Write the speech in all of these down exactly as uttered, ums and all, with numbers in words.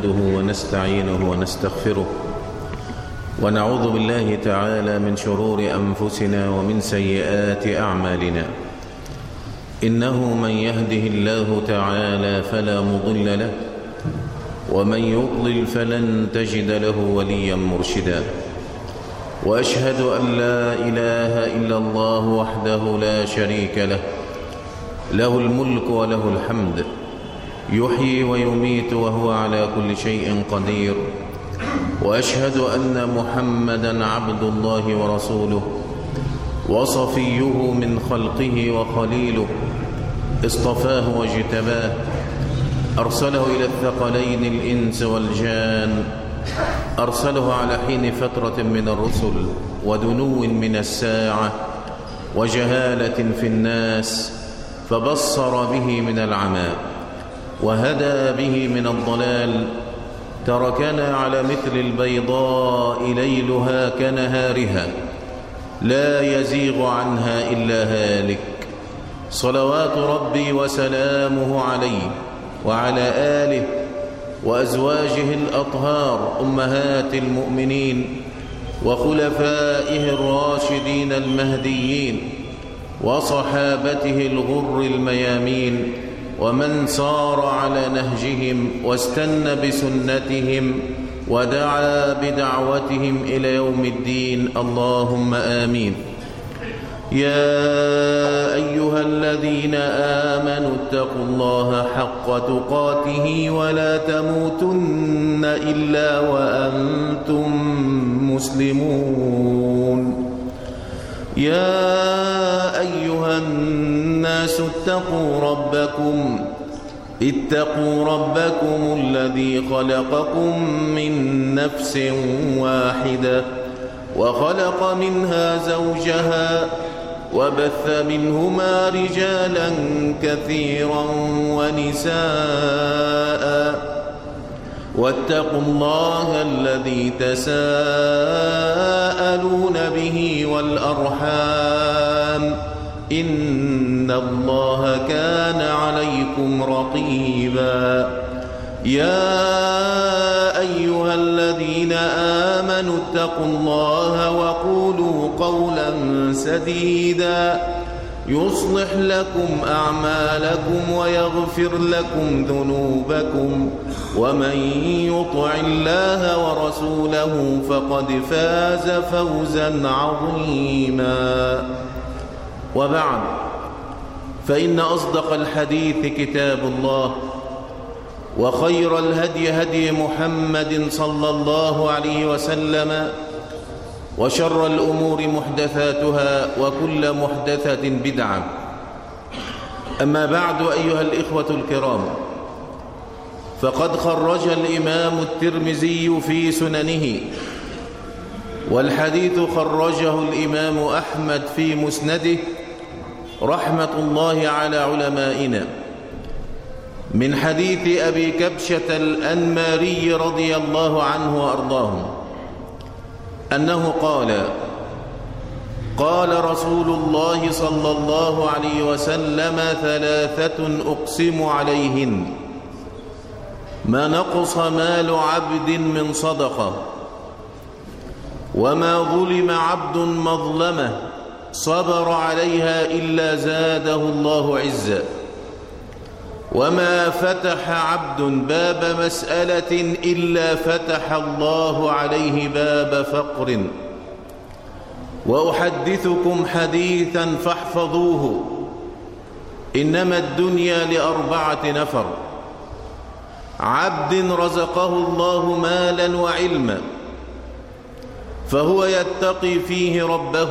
نحمده ونستعينه ونستغفره ونعوذ بالله تعالى من شرور أنفسنا ومن سيئات أعمالنا. إنه من يهده الله تعالى فلا مضل له ومن يضلل فلن تجد له وليا مرشدا. وأشهد أن لا إله إلا الله وحده لا شريك له، له الملك وله الحمد، يحيي ويميت وهو على كل شيء قدير. وأشهد أن محمدًا عبد الله ورسوله وصفيه من خلقه وخليله، اصطفاه واجتباه، أرسله إلى الثقلين الإنس والجان، أرسله على حين فترة من الرسل ودنو من الساعة وجهالة في الناس، فبصر به من العمى وهدى به من الضلال، تركنا على مثل البيضاء ليلها كنهارها لا يزيغ عنها إلا هالك. صلوات ربي وسلامه عليه وعلى آله وأزواجه الأطهار أمهات المؤمنين وخلفائه الراشدين المهديين وصحابته الغر الميامين ومن سار على نهجهم واستنى بسنتهم ودعا بدعوتهم إلى يوم الدين. اللهم آمين. يا أيها الذين آمنوا اتقوا الله حق تقاته ولا تموتن إلا وأنتم مسلمون. يا أيها الناس اتقوا ربكم اتقوا ربكم الذي خلقكم من نفس واحدة وخلق منها زوجها وبث منهما رجالا كثيرا ونساء، واتقوا الله الذي تساءلون به والأرحام، إن الله كان عليكم رقيبا. يا أيها الذين آمنوا اتقوا الله وقولوا قولا سديدا يصلح لكم أعمالكم ويغفر لكم ذنوبكم، ومن يطع الله ورسوله فقد فاز فوزا عظيما. وبعد، فإن أصدق الحديث كتاب الله، وخير الهدي هدي محمد صلى الله عليه وسلم، وشر الأمور محدثاتها وكل محدثة بدعة. أما بعد، أيها الإخوة الكرام، فقد خرج الإمام الترمذي في سننه، والحديث خرجه الإمام أحمد في مسنده رحمة الله على علمائنا، من حديث أبي كبشة الأنماري رضي الله عنه وأرضاه أنه قال: قال رسول الله صلى الله عليه وسلم: ثلاثة أقسم عليهن ما نقص مال عبد من صدقة، وما ظلم عبد مظلمة صبر عليها إلا زاده الله عزا، وما فتح عبد باب مسألة إلا فتح الله عليه باب فقر. وأحدثكم حديثا فاحفظوه: إنما الدنيا لأربعة نفر: عبد رزقه الله مالا وعلما فهو يتقي فيه ربه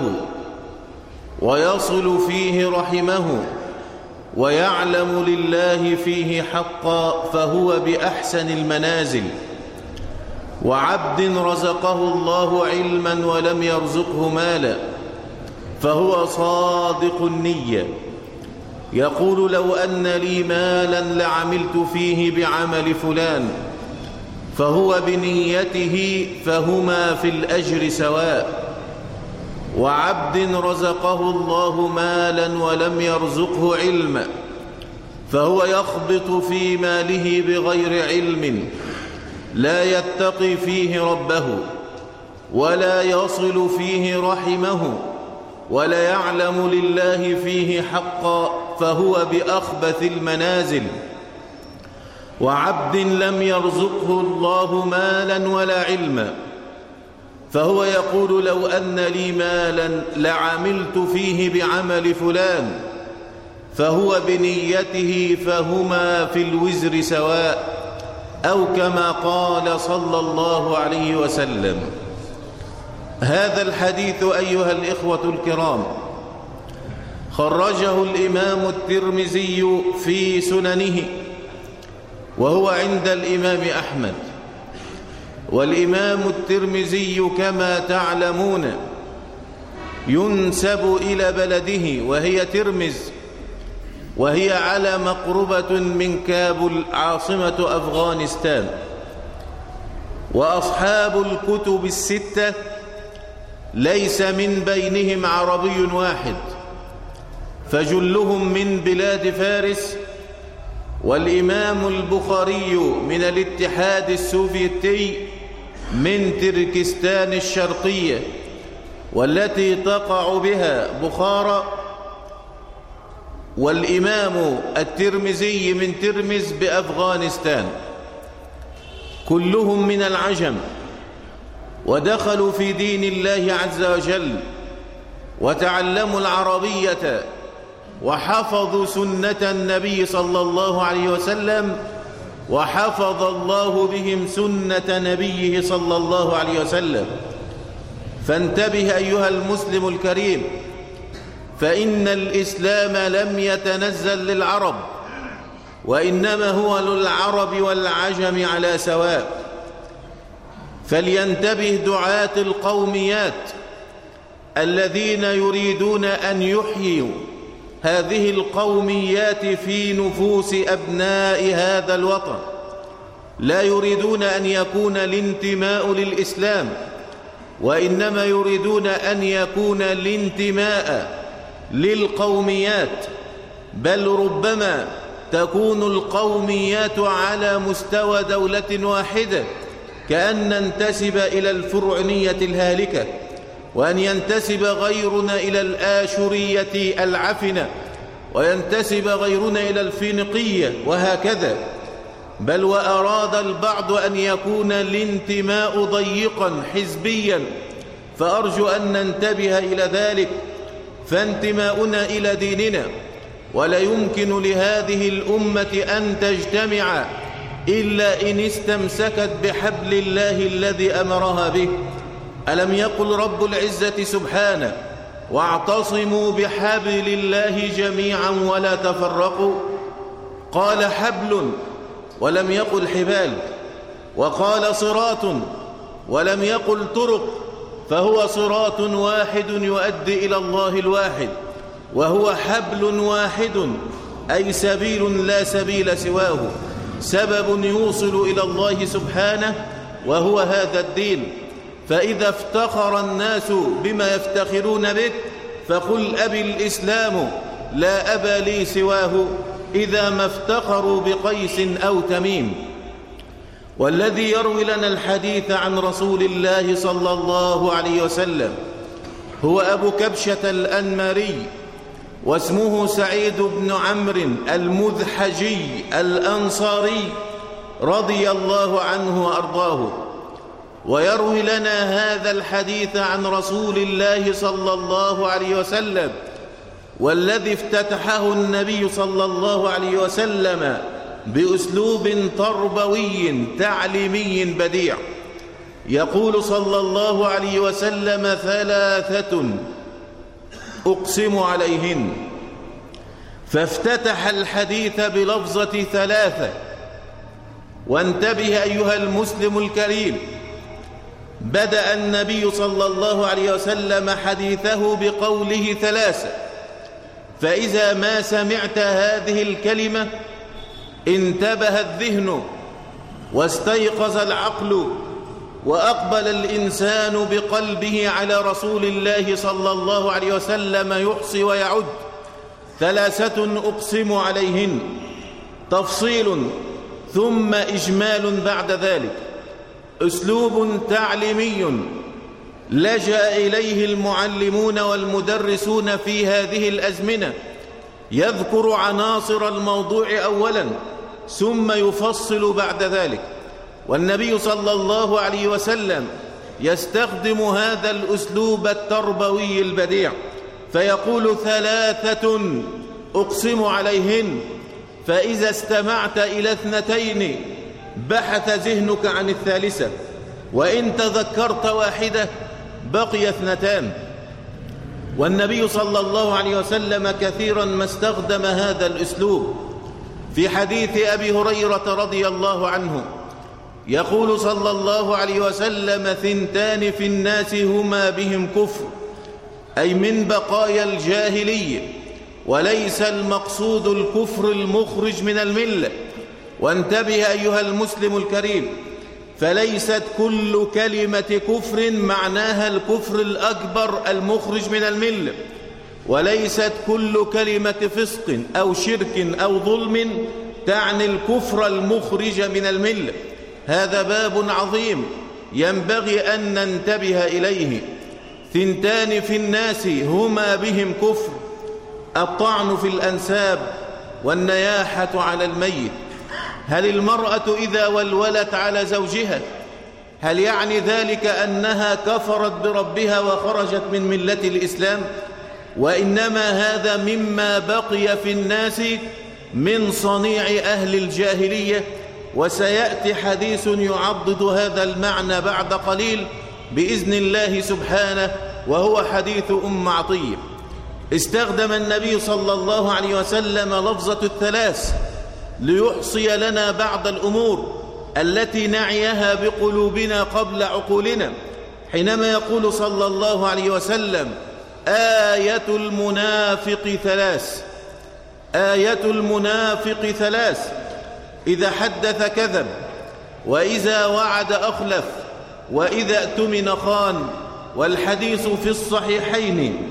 ويصل فيه رحمه ويعلم لله فيه حقا فهو بأحسن المنازل، وعبد رزقه الله علما ولم يرزقه مالا فهو صادق النية يقول: لو أن لي مالا لعملت فيه بعمل فلان، فهو بنيته فهما في الأجر سواء. وعبد رزقه الله مالا ولم يرزقه علما فهو يخبط في ماله بغير علم لا يتقي فيه ربه ولا يصل فيه رحمه ولا يعلم لله فيه حقا، فهو بأخبث المنازل. وعبد لم يرزقه الله مالا ولا علما، فهو يقول لو أن لي مالا لعملت فيه بعمل فلان، فهو بنيته فهما في الوزر سواء، أو كما قال صلى الله عليه وسلم. هذا الحديث أيها الإخوة الكرام خرجه الإمام الترمذي في سننه، وهو عند الإمام أحمد. والإمام الترمذي كما تعلمون ينسب إلى بلده وهي ترمز، وهي على مقربة من كابل عاصمة أفغانستان. وأصحاب الكتب الستة ليس من بينهم عربي واحد، فجلهم من بلاد فارس. والإمام البخاري من الاتحاد السوفيتي من تركستان الشرقية، والتي تقع بها بخارى. والإمام الترمذي من ترمز بأفغانستان، كلهم من العجم، ودخلوا في دين الله عز وجل وتعلموا العربية وحفظوا سنة النبي صلى الله عليه وسلم، وحفظ الله بهم سنة نبيه صلى الله عليه وسلم. فانتبه أيها المسلم الكريم، فإن الإسلام لم يتنزل للعرب، وإنما هو للعرب والعجم على سواء. فلينتبه دعاة القوميات الذين يريدون أن يحيوا هذه القوميات في نفوس أبناء هذا الوطن. لا يريدون أن يكون الانتماء للإسلام، وإنما يريدون أن يكون الانتماء للقوميات، بل ربما تكون القوميات على مستوى دولة واحدة، كأن ننتسب إلى الفرعونية الهالكة، وأن ينتسب غيرنا إلى الآشورية العفنة، وينتسب غيرنا إلى الفينيقية، وهكذا. بل وأراد البعض أن يكون الانتماء ضيقا حزبيا، فأرجو أن ننتبه إلى ذلك. فانتماؤنا إلى ديننا، ولا يمكن لهذه الأمة أن تجتمع إلا إن استمسكت بحبل الله الذي أمرها به. ألم يقل رب العزة سبحانه: واعتصموا بحبل الله جميعا ولا تفرقوا؟ قال حبل ولم يقل حبال، وقال صراط ولم يقل طرق، فهو صراط واحد يؤدي إلى الله الواحد، وهو حبل واحد، أي سبيل لا سبيل سواه، سبب يوصل إلى الله سبحانه، وهو هذا الدين. فإذا افتخر الناس بما يفتخرون به فقل أبي الإسلام لا أبا لي سواه، إذا ما افتخروا بقيس أو تميم. والذي يروي لنا الحديث عن رسول الله صلى الله عليه وسلم هو أبو كبشة الأنماري، واسمه سعيد بن عمرو المذحجي الأنصاري رضي الله عنه وأرضاه. ويروي لنا هذا الحديث عن رسول الله صلى الله عليه وسلم، والذي افتتحه النبي صلى الله عليه وسلم بأسلوب تربوي تعليمي بديع. يقول صلى الله عليه وسلم: ثلاثة أقسم عليهن. فافتتح الحديث بلفظة ثلاثة. وانتبه أيها المسلم الكريم، بدأ النبي صلى الله عليه وسلم حديثه بقوله ثلاثة، فإذا ما سمعت هذه الكلمة انتبه الذهن واستيقظ العقل، وأقبل الإنسان بقلبه على رسول الله صلى الله عليه وسلم يحصي ويعد. ثلاثة أقسم عليهن، تفصيل ثم إجمال بعد ذلك. أسلوب تعليمي لجأ إليه المعلمون والمدرسون في هذه الأزمنة، يذكر عناصر الموضوع أولا ثم يفصل بعد ذلك. والنبي صلى الله عليه وسلم يستخدم هذا الأسلوب التربوي البديع، فيقول ثلاثة أقسم عليهن، فإذا استمعت إلى اثنتين بحث ذهنك عن الثالثة، وإن تذكرت واحدة بقي اثنتان. والنبي صلى الله عليه وسلم كثيرا ما استخدم هذا الأسلوب. في حديث أبي هريرة رضي الله عنه يقول صلى الله عليه وسلم: ثنتان في الناس هما بهم كفر، أي من بقايا الجاهلية، وليس المقصود الكفر المخرج من الملة. وانتبه أيها المسلم الكريم، فليست كل كلمة كفر معناها الكفر الأكبر المخرج من الملة، وليست كل كلمة فسق أو شرك أو ظلم تعني الكفر المخرج من الملة. هذا باب عظيم ينبغي أن ننتبه إليه. ثنتان في الناس هما بهم كفر: الطعن في الأنساب والنياحة على الميت. هل المرأة إذا ولولت على زوجها هل يعني ذلك أنها كفرت بربها وخرجت من ملة الإسلام؟ وإنما هذا مما بقي في الناس من صنيع أهل الجاهلية، وسيأتي حديث يعضد هذا المعنى بعد قليل بإذن الله سبحانه، وهو حديث أم عطية. استخدم النبي صلى الله عليه وسلم لفظة الثلاث ليحصي لنا بعض الأمور التي نعيها بقلوبنا قبل عقولنا، حينما يقول صلى الله عليه وسلم: آية المنافق ثلاث. آية المنافق ثلاث: إذا حدث كذب، وإذا وعد أخلف، وإذا اؤتمن خان. والحديث في الصحيحين.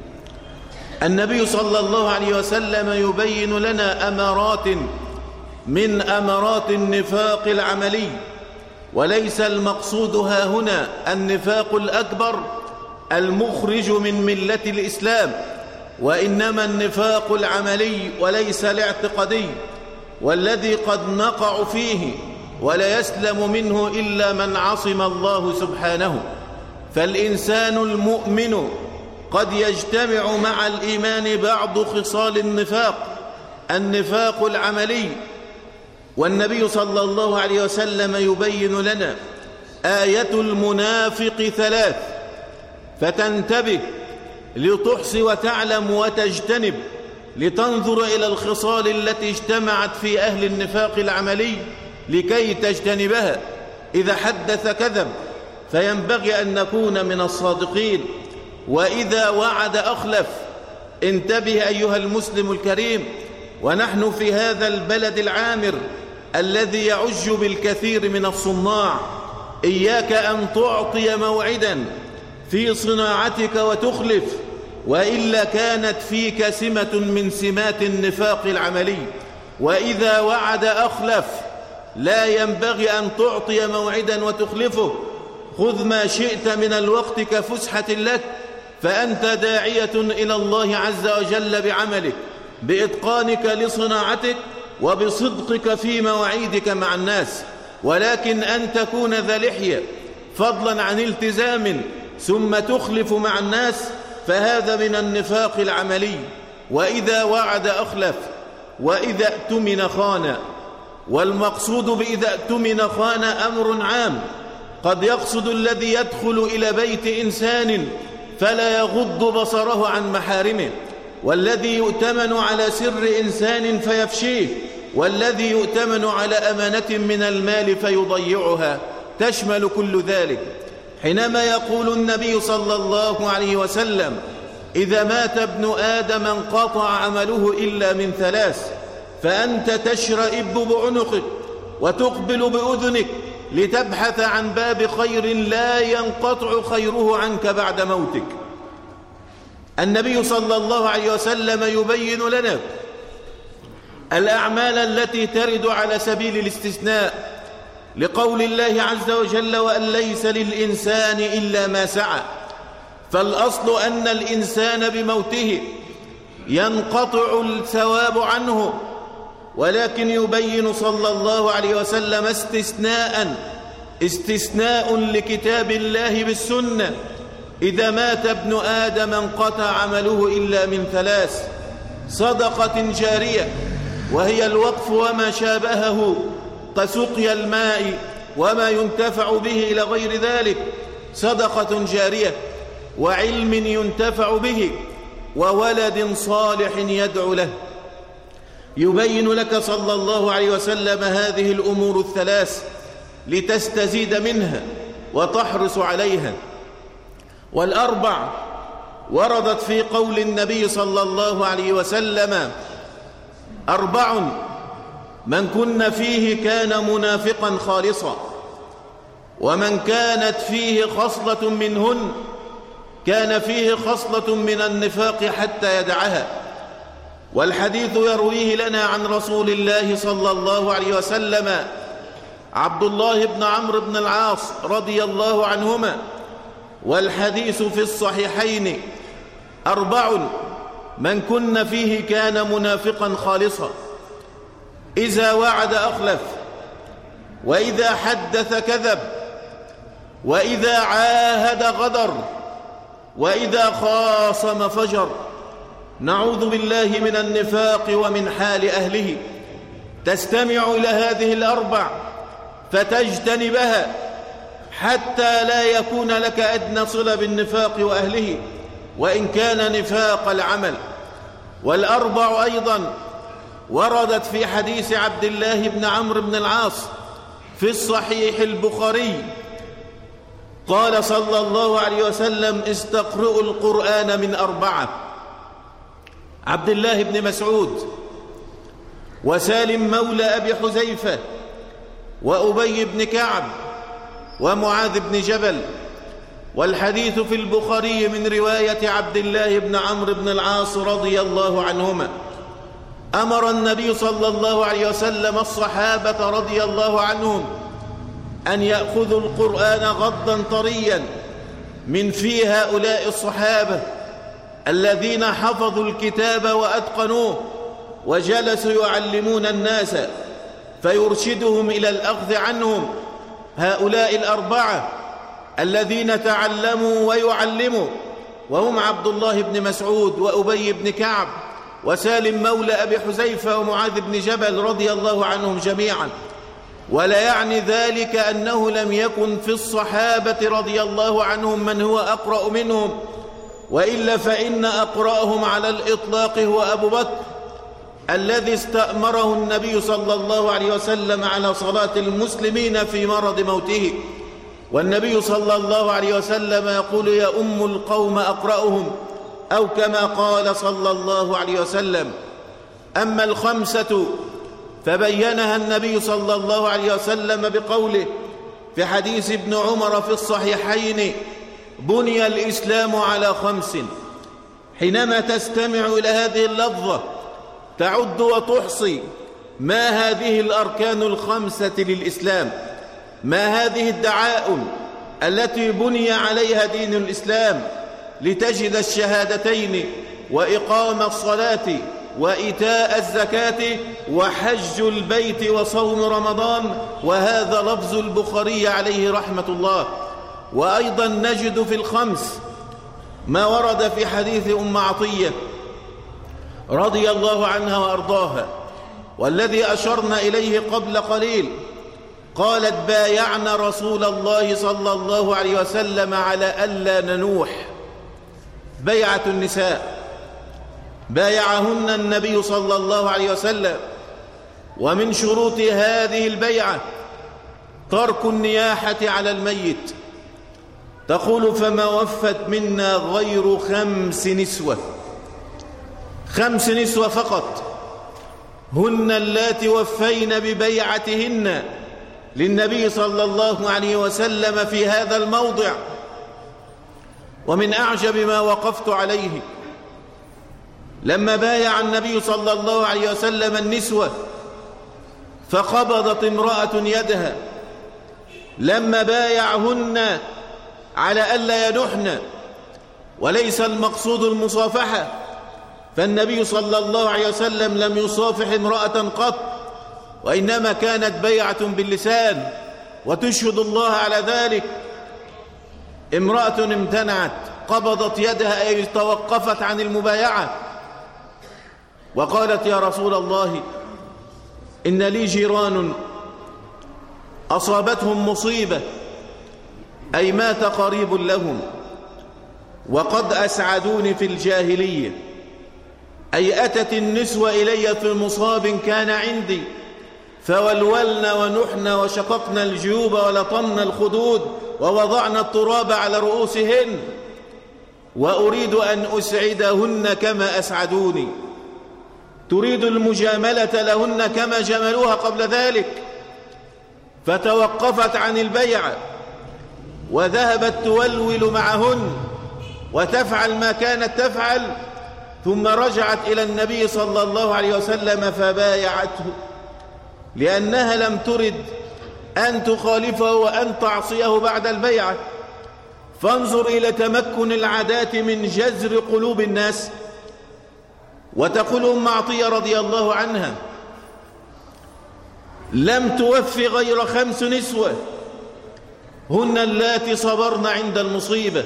النبي صلى الله عليه وسلم يبين لنا أمارات من أمارات النفاق العملي، وليس المقصود ها هنا النفاق الأكبر المخرج من ملة الإسلام، وإنما النفاق العملي وليس الاعتقادي، والذي قد نقع فيه ولا يسلم منه إلا من عصم الله سبحانه. فالإنسان المؤمن قد يجتمع مع الإيمان بعض خصال النفاق، النفاق العملي. والنبي صلى الله عليه وسلم يبين لنا آية المنافق ثلاث، فتنتبه لتحصي وتعلم وتجتنب، لتنظر إلى الخصال التي اجتمعت في أهل النفاق العملي لكي تجتنبها. إذا حدث كذب، فينبغي أن نكون من الصادقين. وإذا وعد أخلف. انتبه أيها المسلم الكريم، ونحن في هذا البلد العامر الذي يعج بالكثير من الصناع، إياك أن تعطي موعدا في صناعتك وتخلف، وإلا كانت فيك سمة من سمات النفاق العملي. وإذا وعد أخلف، لا ينبغي أن تعطي موعدا وتخلفه. خذ ما شئت من الوقت كفسحة لك، فأنت داعية إلى الله عز وجل بعملك، بإتقانك لصناعتك، وبصدقك في مواعيدك مع الناس. ولكن أن تكون ذا لحية فضلا عن التزام ثم تخلف مع الناس، فهذا من النفاق العملي. وإذا وعد أخلف، وإذا اؤتمن خان. والمقصود بإذا اؤتمن خان أمر عام، قد يقصد الذي يدخل إلى بيت إنسان فلا يغض بصره عن محارمه، والذي يؤتمن على سر إنسان فيفشيه، والذي يؤتمن على أمانة من المال فيضيعها، تشمل كل ذلك. حينما يقول النبي صلى الله عليه وسلم: إذا مات ابن آدم انقطع عمله إلا من ثلاث، فأنت تشرئب بعنقك وتقبل بأذنك لتبحث عن باب خير لا ينقطع خيره عنك بعد موتك. النبي صلى الله عليه وسلم يبين لنا الأعمال التي ترد على سبيل الاستثناء، لقول الله عز وجل: وأن ليس للإنسان إلا ما سعى. فالأصل أن الإنسان بموته ينقطع الثواب عنه، ولكن يبين صلى الله عليه وسلم استثناء استثناء لكتاب الله بالسنة: إذا مات ابن آدم انقطع عمله إلا من ثلاث: صدقة جارية، وهي الوقف وما شابهه كسقيا الماء وما ينتفع به إلى غير ذلك، صدقة جارية، وعلم ينتفع به، وولد صالح يدعو له. يبين لك صلى الله عليه وسلم هذه الأمور الثلاث لتستزيد منها وتحرص عليها. والأربع وردت في قول النبي صلى الله عليه وسلم: أربع من كن فيه كان منافقا خالصا، ومن كانت فيه خصلة منهن كان فيه خصلة من النفاق حتى يدعها. والحديث يرويه لنا عن رسول الله صلى الله عليه وسلم عبد الله بن عمرو بن العاص رضي الله عنهما، والحديث في الصحيحين: أربع من كن فيه كان منافقا خالصا: إذا وعد أخلف، وإذا حدث كذب، وإذا عاهد غدر، وإذا خاصم فجر. نعوذ بالله من النفاق ومن حال أهله. تستمع إلى هذه الأربع فتجتنبها حتى لا يكون لك أدنى صلة بالنفاق وأهله، وإن كان نفاق العمل. والأربع أيضا وردت في حديث عبد الله بن عمرو بن العاص في الصحيح البخاري: قال صلى الله عليه وسلم: استقرئوا القرآن من أربعة: عبد الله بن مسعود، وسالم مولى أبي حذيفة، وأبي بن كعب، ومعاذ بن جبل. والحديث في البخاري من رواية عبد الله بن عمرو بن العاص رضي الله عنهما. أمر النبي صلى الله عليه وسلم الصحابة رضي الله عنهم أن يأخذوا القرآن غضا طريا من في هؤلاء الصحابة الذين حفظوا الكتاب وأتقنوه وجلسوا يعلمون الناس فيرشدهم إلى الأخذ عنهم. هؤلاء الأربعة الذين تعلموا ويعلموا، وهم عبد الله بن مسعود، وأبي بن كعب، وسالم مولى أبي حذيفة، ومعاذ بن جبل رضي الله عنهم جميعا. ولا يعني ذلك أنه لم يكن في الصحابة رضي الله عنهم من هو أقرأ منهم، وإلا فإن أقرأهم على الإطلاق هو أبو بكر الذي استأمره النبي صلى الله عليه وسلم على صلاة المسلمين في مرض موته. والنبي صلى الله عليه وسلم يقول: يا أم القوم أقرأهم، أو كما قال صلى الله عليه وسلم. أما الخمسة فبينها النبي صلى الله عليه وسلم بقوله في حديث ابن عمر في الصحيحين: بني الإسلام على خمس. حينما تستمع إلى هذه اللفظة تعد وتحصي ما هذه الأركان الخمسة للإسلام، ما هذه الدعائم التي بني عليها دين الإسلام، لتجد الشهادتين وإقام الصلاة وإيتاء الزكاة وحج البيت وصوم رمضان. وهذا لفظ البخاري عليه رحمة الله. وأيضا نجد في الخمس ما ورد في حديث أم عطية رضي الله عنها وأرضاها، والذي أشرنا إليه قبل قليل. قالت: بايعنا رسول الله صلى الله عليه وسلم على ألا ننوح. بيعة النساء بايعهن النبي صلى الله عليه وسلم، ومن شروط هذه البيعة ترك النياحة على الميت. تقول: فما وفت منا غير خمس نسوة، خمس نسوة فقط، هن اللاتي وفين ببيعتهن للنبي صلى الله عليه وسلم في هذا الموضع. ومن أعجب ما وقفت عليه لما بايع النبي صلى الله عليه وسلم النسوة، فقبضت امرأة يدها لما بايعهن على ألا ينحن، وليس المقصود المصافحة، فالنبي صلى الله عليه وسلم لم يصافح امرأة قط، وإنما كانت بيعة باللسان وتشهد الله على ذلك. امرأة امتنعت، قبضت يدها أي توقفت عن المبايعة، وقالت: يا رسول الله، إن لي جيران أصابتهم مصيبة، أي مات قريب لهم، وقد أسعدوني في الجاهلية، أي أتت النسوة إلي في مصاب كان عندي، فولولنا ونحن وشققنا الجيوب ولطمنا الخدود ووضعنا التراب على رؤوسهن، وأريد أن أسعدهن كما أسعدوني، تريد المجاملة لهن كما جملوها قبل ذلك، فتوقفت عن البيعة وذهبت تولول معهن وتفعل ما كانت تفعل، ثم رجعت إلى النبي صلى الله عليه وسلم فبايعته، لأنها لم ترد أن تخالفه وأن تعصيه بعد البيعة. فانظر إلى تمكن العادات من جذر قلوب الناس. وتقول أم عطية رضي الله عنها: لم توفي غير خمس نسوة هن اللاتي صبرن عند المصيبة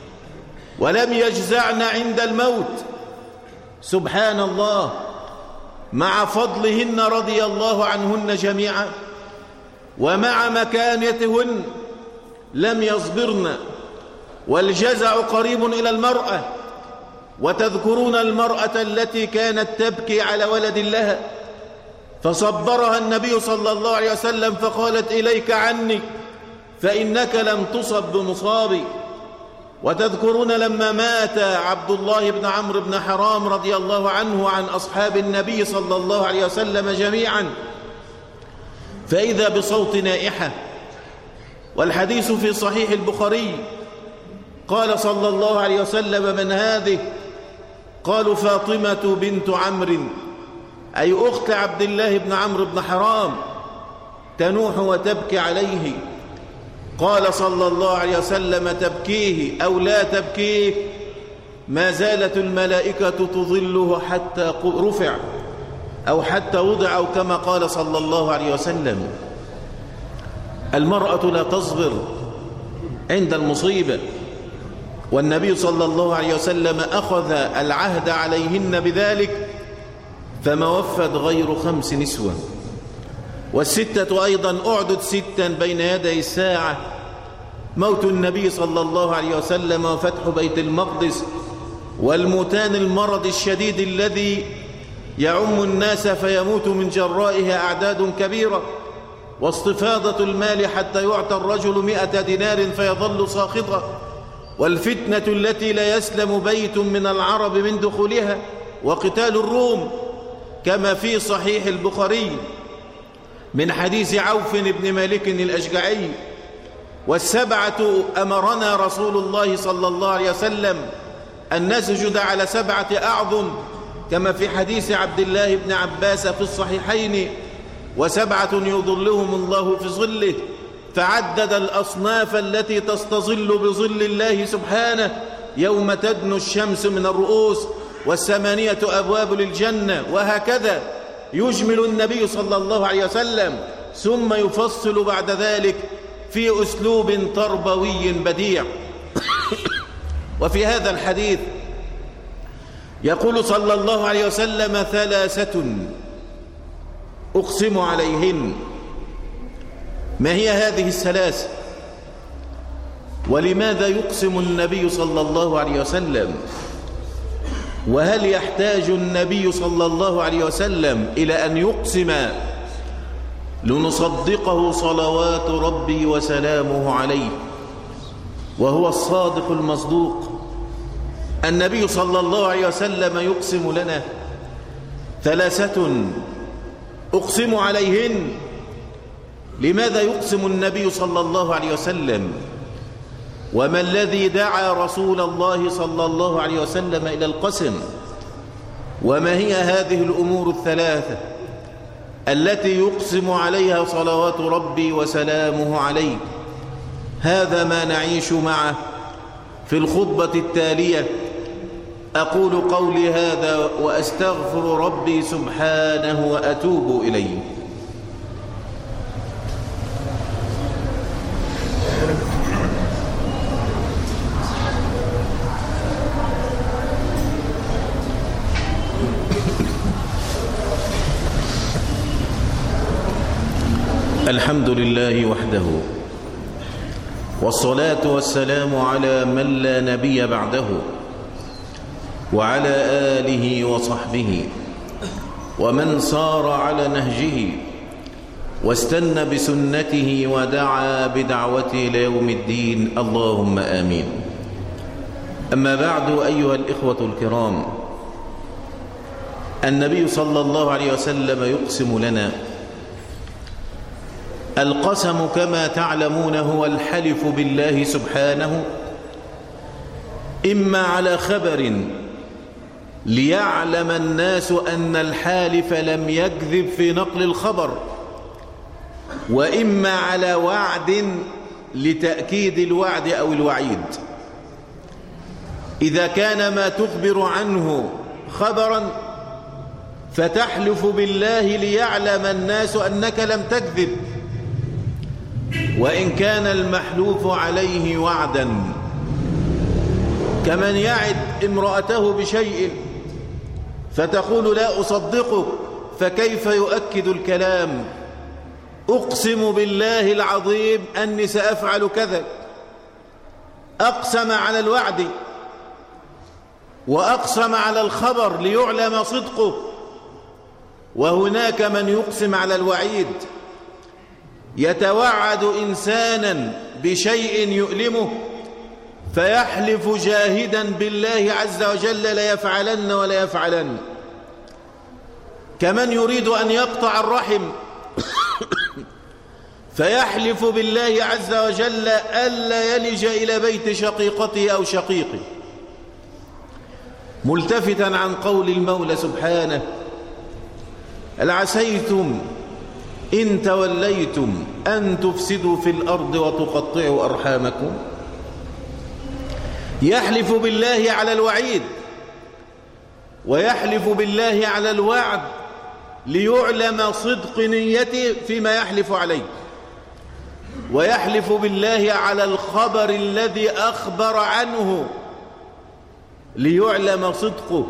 ولم يجزعن عند الموت. سبحان الله، مع فضلهن رضي الله عنهن جميعا ومع مكانتهن لم يصبرن، والجزع قريب إلى المرأة. وتذكرون المرأة التي كانت تبكي على ولد لها فصبرها النبي صلى الله عليه وسلم فقالت: إليك عني فإنك لم تصب بمصابي. وتذكرون لما مات عبد الله بن عمرو بن حرام رضي الله عنه عن أصحاب النبي صلى الله عليه وسلم جميعا، فإذا بصوت نائحة، والحديث في صحيح البخاري، قال صلى الله عليه وسلم: من هذه؟ قالوا: فاطمة بنت عمرو، أي أخت عبد الله بن عمرو بن حرام، تنوح وتبكي عليه. قال صلى الله عليه وسلم: تبكيه أو لا تبكيه، ما زالت الملائكة تظله حتى رفع أو حتى وضع، أو كما قال صلى الله عليه وسلم. المرأة لا تصبر عند المصيبة، والنبي صلى الله عليه وسلم أخذ العهد عليهن بذلك، فما وفت غير خمس نسوة. والستة أيضا أعدت ستا بين يدي الساعة: موت النبي صلى الله عليه وسلم، وفتح بيت المقدس، والموتان المرض الشديد الذي يعم الناس فيموت من جرائها أعداد كبيرة، واستفاضة المال حتى يعطى الرجل مئة دينار فيظل ساخطا، والفتنة التي لا يسلم بيت من العرب من دخولها، وقتال الروم كما في صحيح البخاري من حديث عوف بن مالك الأشجعي. والسبعة أمرنا رسول الله صلى الله عليه وسلم أن نسجد على سبعة أعظم كما في حديث عبد الله بن عباس في الصحيحين: وسبعة يظلهم الله في ظله، فعدد الأصناف التي تستظل بظل الله سبحانه يوم تدنو الشمس من الرؤوس، والثمانية أبواب للجنة، وهكذا يجمل النبي صلى الله عليه وسلم، ثم يفصل بعد ذلك في أسلوب تربوي بديع. وفي هذا الحديث يقول صلى الله عليه وسلم: ثلاثة أقسم عليهن. ما هي هذه الثلاث؟ ولماذا يقسم النبي صلى الله عليه وسلم؟ وهل يحتاج النبي صلى الله عليه وسلم إلى أن يقسم لنصدقه صلوات ربي وسلامه عليه، وهو الصادق المصدوق؟ النبي صلى الله عليه وسلم يقسم لنا: ثلاثة أقسم عليهن. لماذا يقسم النبي صلى الله عليه وسلم؟ وما الذي دعا رسول الله صلى الله عليه وسلم إلى القسم؟ وما هي هذه الأمور الثلاثة التي يقسم عليها صلوات ربي وسلامه عليه؟ هذا ما نعيش معه في الخطبة التالية. أقول قولي هذا وأستغفر ربي سبحانه وأتوب إليه. الحمد لله وحده، والصلاة والسلام على من لا نبي بعده، وعلى آله وصحبه ومن صار على نهجه واستنى بسنته ودعا بدعوته ليوم الدين، اللهم آمين. أما بعد، أيها الإخوة الكرام، النبي صلى الله عليه وسلم يقسم لنا. القسم كما تعلمون هو الحلف بالله سبحانه، إما على خبر ليعلم الناس أن الحالف لم يكذب في نقل الخبر، وإما على وعد لتأكيد الوعد أو الوعيد. إذا كان ما تخبر عنه خبرا فتحلف بالله ليعلم الناس أنك لم تكذب، وإن كان المحلوف عليه وعدا، كمن يعد امرأته بشيء فتقول لا أصدقك، فكيف يؤكد الكلام؟ أقسم بالله العظيم أني سأفعل كذا. أقسم على الوعد وأقسم على الخبر ليعلم صدقه. وهناك من يقسم على الوعيد، يتوعد إنسانا بشيء يؤلمه فيحلف جاهدا بالله عز وجل ليفعلن ولا يفعلن. كمن يريد أن يقطع الرحم فيحلف بالله عز وجل ألا يلج إلى بيت شقيقته أو شقيقه، ملتفتا عن قول المولى سبحانه: هل عسيتم إن توليتم أن تفسدوا في الأرض وتقطعوا أرحامكم. يحلف بالله على الوعيد ويحلف بالله على الوعد ليعلم صدق نيته فيما يحلف عليه، ويحلف بالله على الخبر الذي أخبر عنه ليعلم صدقه.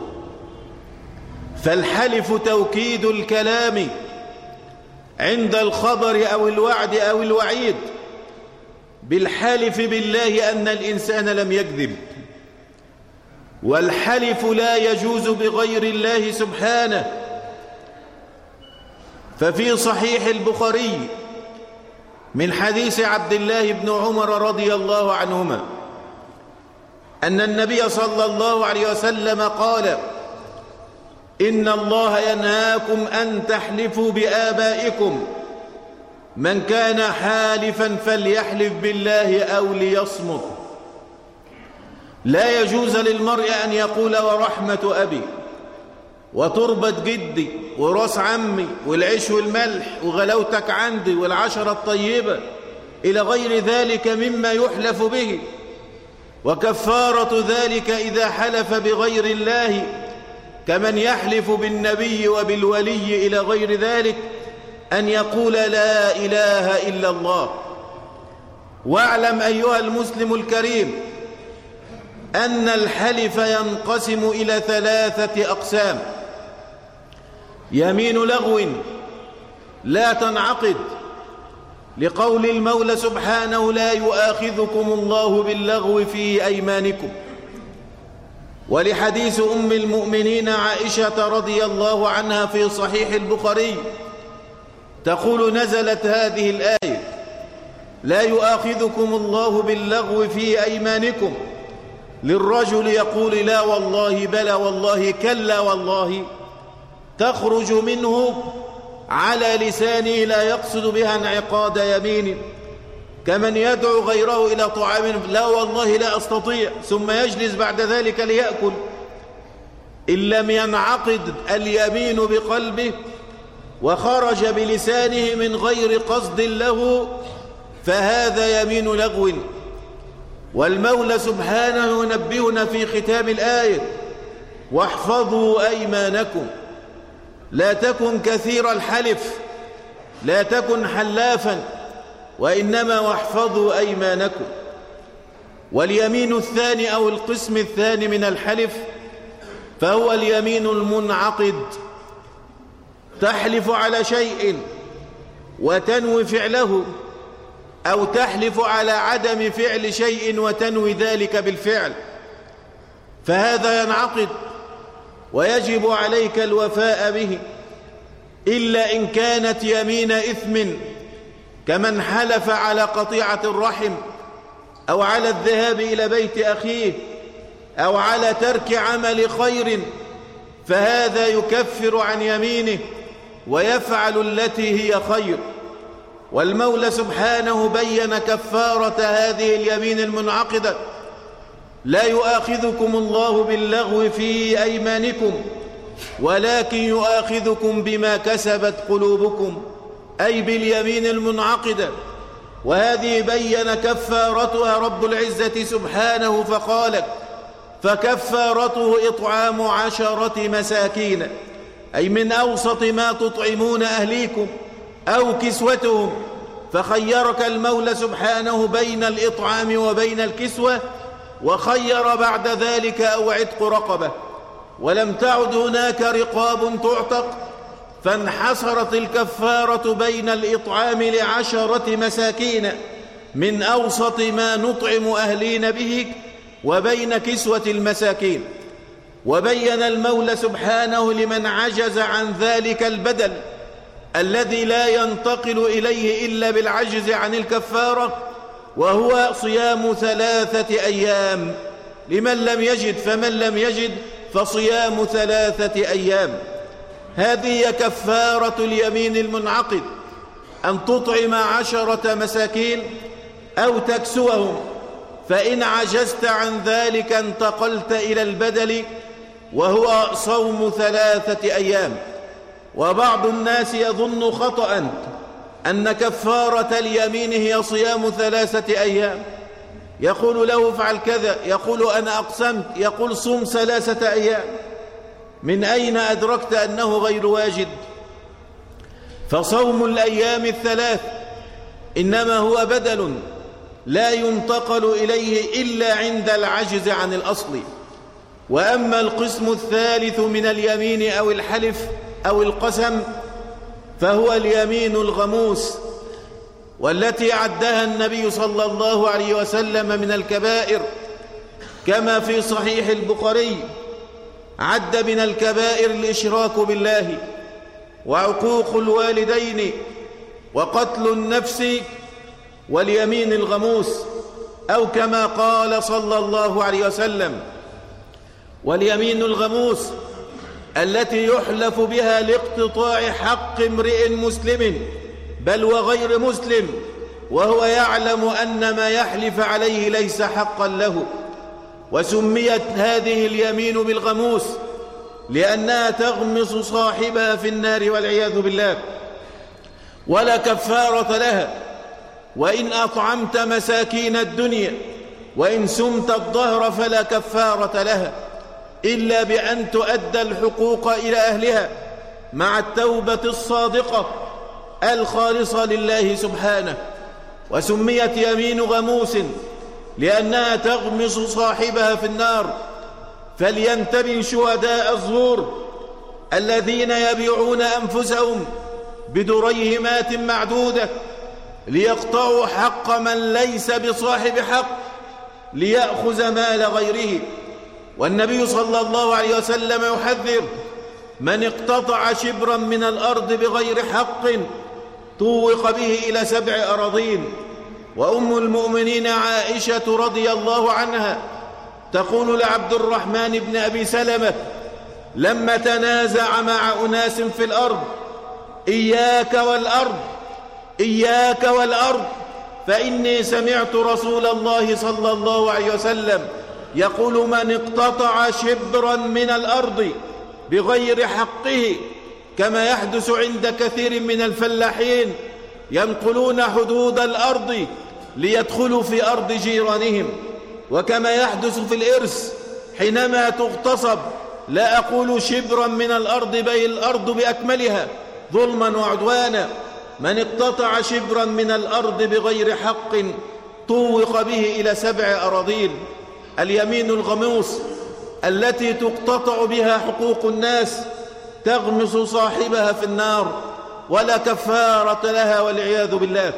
فالحلف توكيد الكلام عند الخبر أو الوعد أو الوعيد بالحلف بالله أن الإنسان لم يكذب. والحلف لا يجوز بغير الله سبحانه. ففي صحيح البخاري من حديث عبد الله بن عمر رضي الله عنهما أن النبي صلى الله عليه وسلم قال: إن الله ينهاكم أن تحلفوا بآبائكم، من كان حالفا فليحلف بالله أو ليصمت. لا يجوز للمرء أن يقول ورحمة أبي وتربة جدي وراس عمي والعيش والملح وغلاوتك عندي والعشرة الطيبة إلى غير ذلك مما يحلف به. وكفارة ذلك إذا حلف بغير الله كمن يحلف بالنبي وبالولي إلى غير ذلك أن يقول لا إله إلا الله. واعلم أيها المسلم الكريم أن الحلف ينقسم إلى ثلاثة أقسام: يمين لغو لا تنعقد، لقول المولى سبحانه: لا يؤاخذكم الله باللغو في أيمانكم، ولحديث أم المؤمنين عائشة رضي الله عنها في صحيح البخاري تقول: نزلت هذه الآية: لا يؤاخذكم الله باللغو في أيمانكم، للرجل يقول لا والله بلى والله كلا والله، تخرج منه على لسانه لا يقصد بها انعقاد يمينه، كمن يدعو غيره إلى طعام لا والله لا أستطيع، ثم يجلس بعد ذلك ليأكل. إن لم ينعقد اليمين بقلبه وخرج بلسانه من غير قصد له فهذا يمين لغو. والمولى سبحانه ينبهنا في ختام الآية: واحفظوا أيمانكم. لا تكن كثير الحلف، لا تكن حلافا، وإنما واحفظوا أيمانكم. واليمين الثاني أو القسم الثاني من الحلف فهو اليمين المنعقد، تحلف على شيء وتنوي فعله، أو تحلف على عدم فعل شيء وتنوي ذلك بالفعل، فهذا ينعقد ويجب عليك الوفاء به، إلا إن كانت يمين إثم، كمن حلف على قطيعة الرحم، أو على الذهاب إلى بيت أخيه، أو على ترك عمل خير، فهذا يكفر عن يمينه ويفعل التي هي خير. والمولى سبحانه بين كفارة هذه اليمين المنعقدة: لا يؤاخذكم الله باللغو في أيمانكم ولكن يؤاخذكم بما كسبت قلوبكم، أي باليمين المنعقدة. وهذه بين كفارتها رب العزة سبحانه فقال: فكفارته إطعام عشرة مساكين، أي من أوسط ما تطعمون أهليكم أو كسوتهم. فخيرك المولى سبحانه بين الإطعام وبين الكسوة، وخير بعد ذلك أو عتق رقبة، ولم تعد هناك رقاب تعتق، فانحصرت الكفارة بين الإطعام لعشرة مساكين من أوسط ما نطعم أهلين به وبين كسوة المساكين. وبين المولى سبحانه لمن عجز عن ذلك البدل الذي لا ينتقل إليه إلا بالعجز عن الكفارة، وهو صيام ثلاثة أيام. لمن لم يجد، فمن لم يجد فصيام ثلاثة أيام. هذه كفارة اليمين المنعقد، أن تطعم عشرة مساكين أو تكسوهم. فإن عجزت عن ذلك انتقلت إلى البدل، وهو صوم ثلاثة أيام. وبعض الناس يظن خطأ أن كفارة اليمين هي صيام ثلاثة أيام، يقول له افعل كذا، يقول أنا أقسمت، يقول صم ثلاثة أيام. من أين أدركت أنه غير واجد؟ فصوم الأيام الثلاث إنما هو بدل لا ينتقل إليه إلا عند العجز عن الأصل. وأما القسم الثالث من اليمين أو الحلف أو القسم فهو اليمين الغموس، والتي عدها النبي صلى الله عليه وسلم من الكبائر، كما في صحيح البخاري: عد من الكبائر الإشراك بالله، وعقوق الوالدين، وقتل النفس، واليمين الغموس، أو كما قال صلى الله عليه وسلم: واليمين الغموس التي يحلف بها لاقتطاع حق امرئ مسلم بل وغير مسلم، وهو يعلم أن ما يحلف عليه ليس حقا له. وسميت هذه اليمين بالغموس لأنها تغمس صاحبها في النار والعياذ بالله، ولا كفارة لها. وإن أطعمت مساكين الدنيا وإن سمت الظهر فلا كفارة لها، إلا بأن تؤدى الحقوق إلى أهلها مع التوبة الصادقة الخالصة لله سبحانه. وسميت يمين غموس لأنها تغمس صاحبها في النار. فلينتبه شهداء الزور الذين يبيعون أنفسهم بدريهمات معدودة ليقطعوا حق من ليس بصاحب حق ليأخذ مال غيره. والنبي صلى الله عليه وسلم يحذر: من اقتطع شبرا من الأرض بغير حق طوق به إلى سبع أراضين. وأم المؤمنين عائشة رضي الله عنها تقول لعبد الرحمن بن أبي سلمة لما تنازع مع أناس في الأرض: إياك والأرض، إياك والأرض، فإني سمعت رسول الله صلى الله عليه وسلم يقول: من اقتطع شبرا من الأرض بغير حقه، كما يحدث عند كثير من الفلاحين ينقلون حدود الأرض ليدخلوا في أرض جيرانهم، وكما يحدث في الإرث حينما تغتصب لا أقول شبرا من الأرض بل الأرض بأكملها ظلما وعدوانا، من اقتطع شبرا من الأرض بغير حق طوق به إلى سبع أراضين. اليمين الغموس التي تقتطع بها حقوق الناس تغمس صاحبها في النار ولا كفارة لها والعياذ بالله.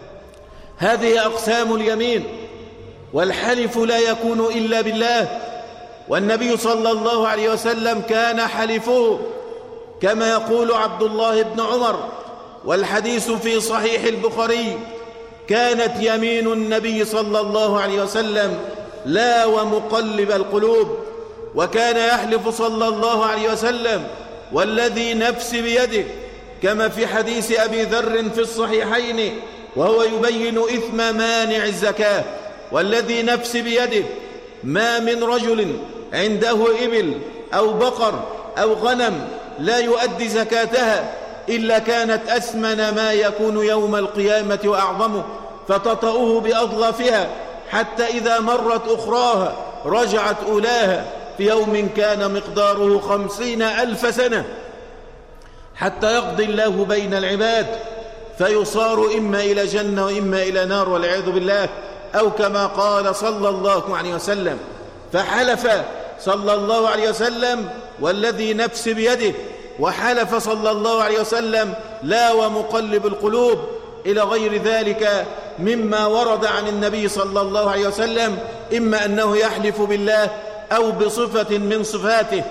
هذه أقسام اليمين، والحلف لا يكون إلا بالله، والنبي صلى الله عليه وسلم كان حلفه كما يقول عبد الله بن عمر، والحديث في صحيح البخاري: كانت يمين النبي صلى الله عليه وسلم لا ومقلب القلوب. وكان يحلف صلى الله عليه وسلم والذي نفسي بيده، كما في حديث أبي ذر في الصحيحين وهو يبين إثم مانع الزكاة: والذي نفسي بيده ما من رجل عنده إبل أو بقر أو غنم لا يؤدي زكاتها إلا كانت أثمن ما يكون يوم القيامة وأعظمه، فتطأه بأضغافها حتى إذا مرت أخراها رجعت أولاها في يوم كان مقداره خمسين ألف سنة، حتى يقضي الله بين العباد فيصار إما إلى جنة وإما إلى نار والعياذ بالله، أو كما قال صلى الله عليه وسلم. فحلف صلى الله عليه وسلم والذي نفسي بيده، وحلف صلى الله عليه وسلم لا ومقلب القلوب، إلى غير ذلك مما ورد عن النبي صلى الله عليه وسلم، إما أنه يحلف بالله أو بصفة من صفاته.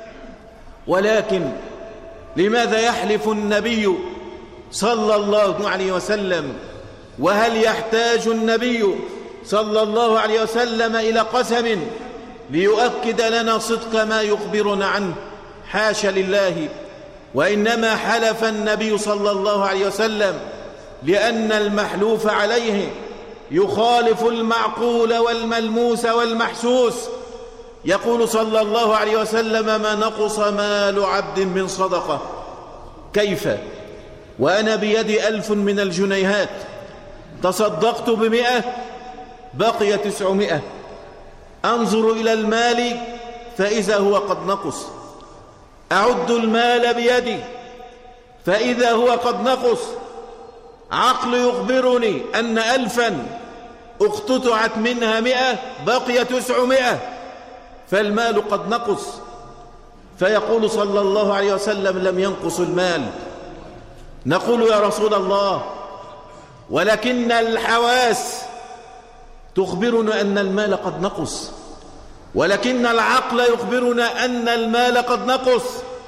ولكن لماذا يحلف النبي صلى الله عليه وسلم؟ وهل يحتاج النبي صلى الله عليه وسلم إلى قسم ليؤكد لنا صدق ما يخبرنا عنه؟ حاشا لله، وإنما حلف النبي صلى الله عليه وسلم لأن المحلوف عليه يخالف المعقول والملموس والمحسوس. يقول صلى الله عليه وسلم: ما نقص مال عبد من صدقة. كيف وأنا بيدي ألف من الجنيهات، تصدقت بمئة بقي تسعمائة، أنظر إلى المال فإذا هو قد نقص، أعد المال بيدي فإذا هو قد نقص، عقل يخبرني أن ألفا اقتطعت منها مئة بقي تسعمائة، فالمال قد نقص. فيقول صلى الله عليه وسلم: لم ينقص المال. نقول: يا رسول الله، ولكن الحواس تخبرنا أن المال قد نقص، ولكن العقل يخبرنا أن المال قد نقص.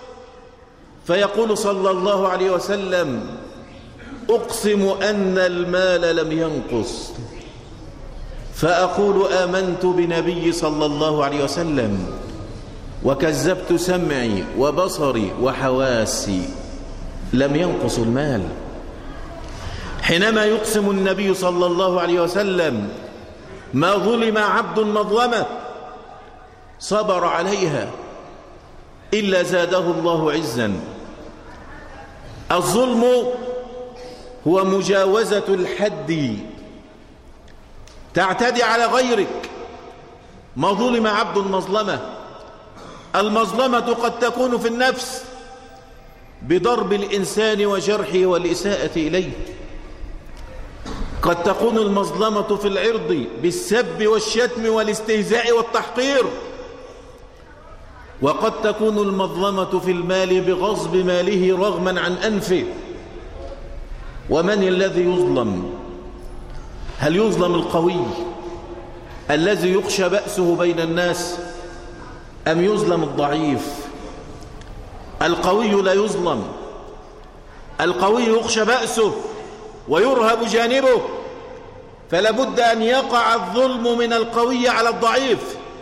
فيقول صلى الله عليه وسلم: أقسم أن المال لم ينقص. فأقول: آمنت بنبي صلى الله عليه وسلم وكذبت سمعي وبصري وحواسي، لم ينقص المال. حينما يقسم النبي صلى الله عليه وسلم: ما ظلم عبد مظلمة صبر عليها إلا زاده الله عزا. الظلم هو مجاوزة الحد، تعتدي على غيرك. ما ظلم عبد مظلمة. المظلمة قد تكون في النفس بضرب الإنسان وجرحه والإساءة إليه، قد تكون المظلمة في العرض بالسب والشتم والاستهزاء والتحقير، وقد تكون المظلمة في المال بغصب ماله رغما عن أنفه. ومن الذي يظلم؟ هل يظلم القوي الذي يخشى بأسه بين الناس، أم يظلم الضعيف؟ القوي لا يظلم، القوي يخشى بأسه ويرهب جانبه، فلا بد أن يقع الظلم من القوي على الضعيف.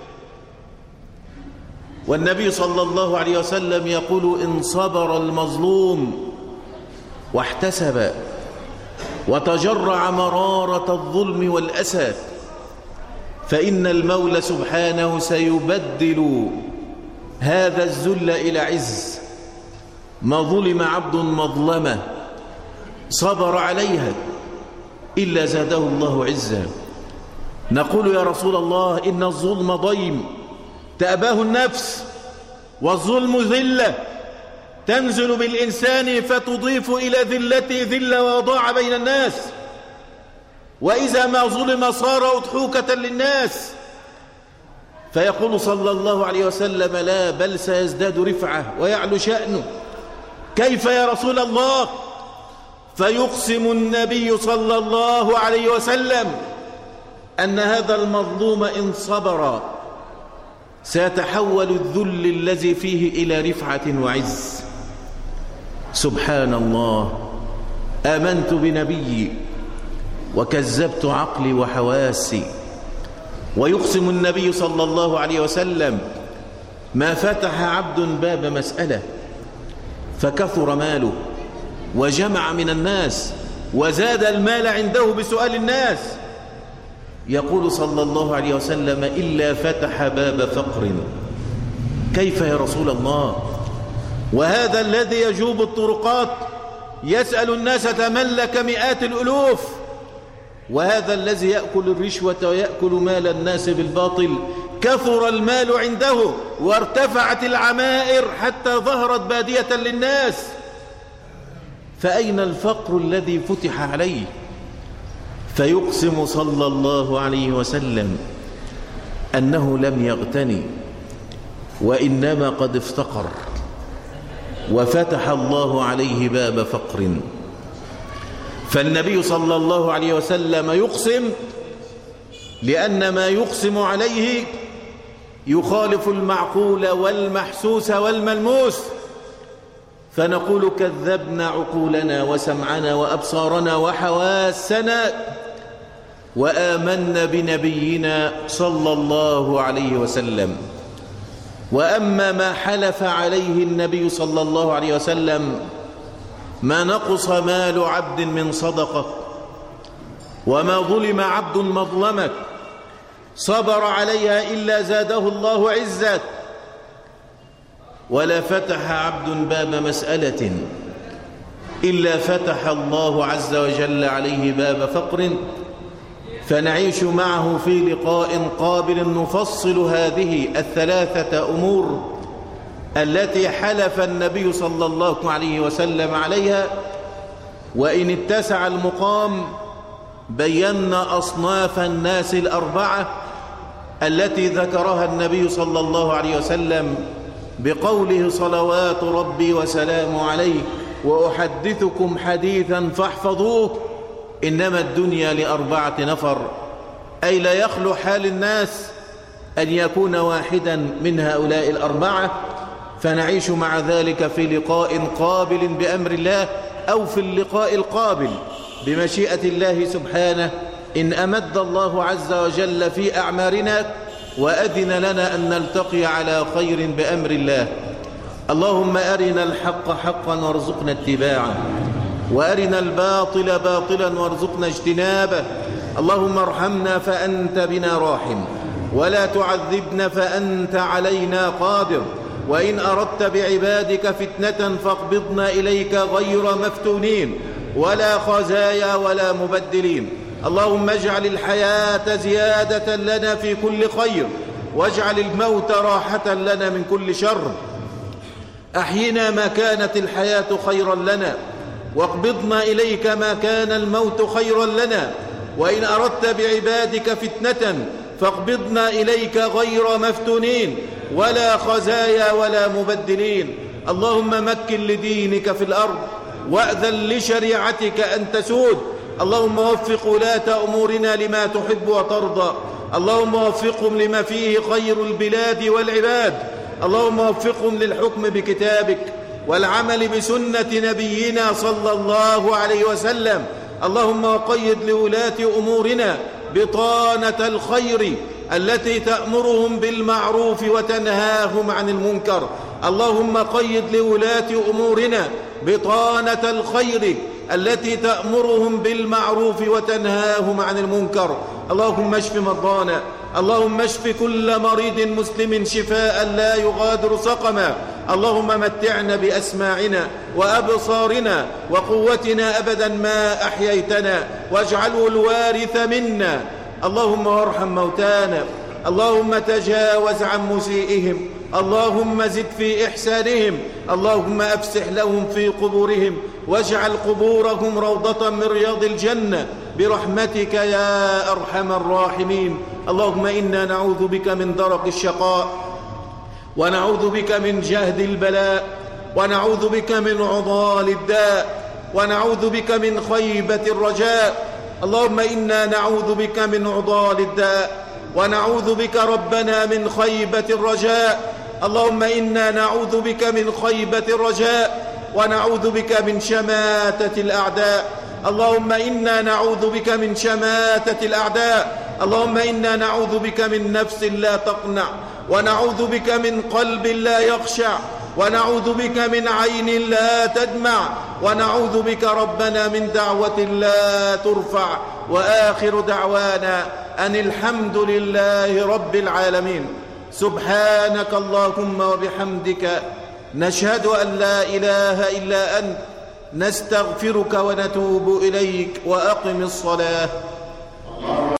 والنبي صلى الله عليه وسلم يقول: إن صبر المظلوم واحتسب وتجرع مرارة الظلم والأسى فإن المولى سبحانه سيبدل هذا الذل إلى عز. ما ظلم عبد مظلمة صبر عليها إلا زاده الله عزا. نقول يا رسول الله إن الظلم ضيم تأباه النفس، والظلم ذلة تنزل بالإنسان فتضيف إلى ذلته ذلة ووضاع بين الناس، وإذا ما ظلم صار أضحوكة للناس. فيقول صلى الله عليه وسلم لا، بل سيزداد رفعة ويعلو شأنه. كيف يا رسول الله؟ فيقسم النبي صلى الله عليه وسلم أن هذا المظلوم إن صبر سيتحول الذل الذي فيه إلى رفعة وعز. سبحان الله، آمنت بنبيي وكذبت عقلي وحواسي. ويقسم النبي صلى الله عليه وسلم ما فتح عبد باب مسألة فكثر ماله وجمع من الناس وزاد المال عنده بسؤال الناس، يقول صلى الله عليه وسلم إلا فتح باب فقر. كيف يا رسول الله؟ وهذا الذي يجوب الطرقات يسأل الناس تملك مئات الألوف، وهذا الذي يأكل الرشوة ويأكل مال الناس بالباطل كثر المال عنده وارتفعت العمائر حتى ظهرت بادية للناس. فأين الفقر الذي فتح عليه؟ فيقسم صلى الله عليه وسلم أنه لم يغتني وإنما قد افتقر، وفتح الله عليه باب فقر. فالنبي صلى الله عليه وسلم يقسم لأن ما يقسم عليه يخالف المعقول والمحسوس والملموس، فنقول كذبنا عقولنا وسمعنا وأبصارنا وحواسنا وآمنا بنبينا صلى الله عليه وسلم. وأما ما حلف عليه النبي صلى الله عليه وسلم ما نقص مال عبد من صدقة، وما ظلم عبد مظلمة صبر عليها إلا زاده الله عزة، ولا فتح عبد باب مسألة إلا فتح الله عز وجل عليه باب فقر. فنعيش معه في لقاء قابل نفصل هذه الثلاثة أمور التي حلف النبي صلى الله عليه وسلم عليها، وإن اتسع المقام بينا أصناف الناس الأربعة التي ذكرها النبي صلى الله عليه وسلم بقوله صلوات ربي وسلامه عليه وأحدثكم حديثا فاحفظوه إنما الدنيا لأربعة نفر، أي لا يخلو حال الناس أن يكون واحدا من هؤلاء الأربعة. فنعيش مع ذلك في لقاء قابل بأمر الله، أو في اللقاء القابل بمشيئة الله سبحانه، إن أمد الله عز وجل في أعمارنا وأذن لنا أن نلتقي على خير بأمر الله. اللهم أرنا الحق حقا وارزقنا اتباعه، وأرنا الباطل باطلا وارزقنا اجتنابه. اللهم ارحمنا فأنت بنا راحم، ولا تعذبنا فأنت علينا قادر، وإن أردت بعبادك فتنة فاقبضنا إليك غير مفتونين ولا خزايا ولا مبدلين. اللهم اجعل الحياة زيادة لنا في كل خير، واجعل الموت راحة لنا من كل شر. أحينا ما كانت الحياة خيرا لنا، واقبضنا إليك ما كان الموت خيرا لنا، وإن أردت بعبادك فتنة فاقبضنا إليك غير مفتونين ولا خزايا ولا مبدلين. اللهم مكن لدينك في الأرض، وأذن لشريعتك أن تسود. اللهم وفق ولاة أمورنا لما تحب وترضى، اللهم وفقهم لما فيه خير البلاد والعباد، اللهم وفقهم للحكم بكتابك والعمل بسنة نبينا صلى الله عليه وسلم. اللهم وقيد لولاة أمورنا بطانة الخير التي تأمرهم بالمعروف وتنهاهم عن المنكر. اللهم قيد لولاة أمورنا بطانة الخير التي تأمرهم بالمعروف وتنهاهم عن المنكر. اللهم اشف مرضانا، اللهم اشف كل مريض مسلم شفاء لا يغادر سقما. اللهم متعنا بأسماعنا وأبصارنا وقوتنا أبدا ما أحييتنا، واجعله الوارث منا. اللهم وارحم موتانا، اللهم تجاوز عن مسيئهم، اللهم زد في إحسانهم، اللهم أفسح لهم في قبورهم، واجعل قبورهم روضة من رياض الجنة برحمتك يا أرحم الراحمين. اللهم إنا نعوذ بك من درك الشقاء، ونعوذ بك من جهد البلاء، ونعوذ بك من عضال الداء، ونعوذ بك من خيبة الرجاء. اللهم إنا نعوذ بك من عضال الداء، ونعوذ بك ربنا من خيبة الرجاء. اللهم إنا نعوذ بك من خيبة الرجاء، ونعوذ بك من شماتة الأعداء. اللهم إنا نعوذ بك من شماتة الأعداء. اللهم إنا نعوذ بك من نفس لا تقنع، ونعوذ بك من قلب لا يخشع، ونعوذ بك من عين لا تدمع، ونعوذ بك ربنا من دعوة لا ترفع. وآخر دعوانا أن الحمد لله رب العالمين. سبحانك اللهم وبحمدك، نشهد أن لا إله إلا أنت، نستغفرك ونتوب إليك. وأقم الصلاة.